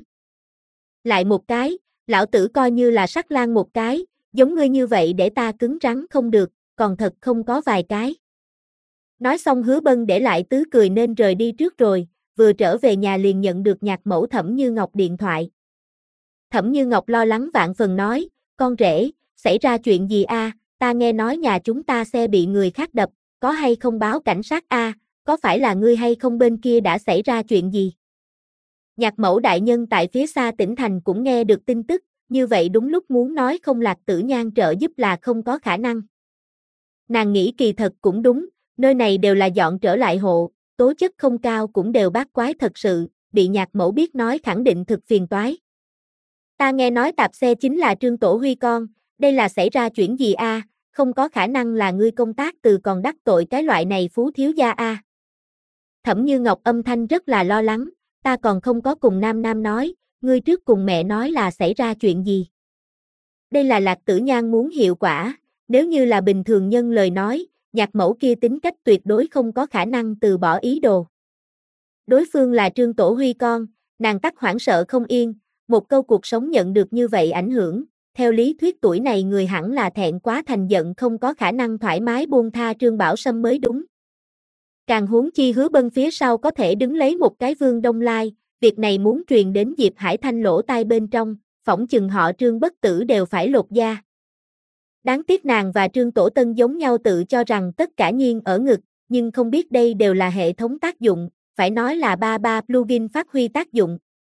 Lại một cái, lão tử coi như là sắc lang một cái, giống ngươi như vậy để ta cứng rắn không được, còn thật không có vài cái. Nói xong Hứa Bân để lại tứ cười nên rời đi trước rồi, vừa trở về nhà liền nhận được Nhạc Mẫu Thẩm Như Ngọc điện thoại. Thẩm Như Ngọc lo lắng vạn phần nói, con rể, xảy ra chuyện gì a? Ta nghe nói nhà chúng ta xe bị người khác đập, có hay không báo cảnh sát a? Có phải là ngươi hay không bên kia đã xảy ra chuyện gì? Nhạc Mẫu đại nhân tại phía xa tỉnh thành cũng nghe được tin tức, như vậy đúng lúc muốn nói không Lạc Tử Nhan trợ giúp là không có khả năng. Nàng nghĩ kỳ thật cũng đúng, nơi này đều là dọn trở lại hộ, tố chất không cao cũng đều bát quái thật sự, bị Nhạc Mẫu biết nói khẳng định thực phiền toái. Ta nghe nói tạp xe chính là Trương Tổ Huy con, đây là xảy ra chuyện gì a? Không có khả năng là ngươi công tác từ còn đắc tội cái loại này phú thiếu gia a. Thẩm Như Ngọc âm thanh rất là lo lắng, ta còn không có cùng Nam Nam nói, ngươi trước cùng mẹ nói là xảy ra chuyện gì. Đây là Lạc Tử Nhan muốn hiệu quả, nếu như là bình thường nhân lời nói, Nhạc Mẫu kia tính cách tuyệt đối không có khả năng từ bỏ ý đồ. Đối phương là Trương Tổ Huy con, nàng tắc hoảng sợ không yên, một câu cuộc sống nhận được như vậy ảnh hưởng, theo lý thuyết tuổi này người hẳn là thẹn quá thành giận không có khả năng thoải mái buông tha Trương Bảo Sâm mới đúng. Càng huống chi Hứa Bân phía sau có thể đứng lấy một cái Vương Đông Lai, việc này muốn truyền đến Diệp Hải Thanh lỗ tai bên trong, phỏng chừng họ Trương bất tử đều phải lột da. Đáng tiếc nàng và Trương Tổ Tân giống nhau tự cho rằng tất cả nhiên ở ngực, nhưng không biết đây đều là hệ thống tác dụng, phải nói là ba plugin phát huy tác dụng,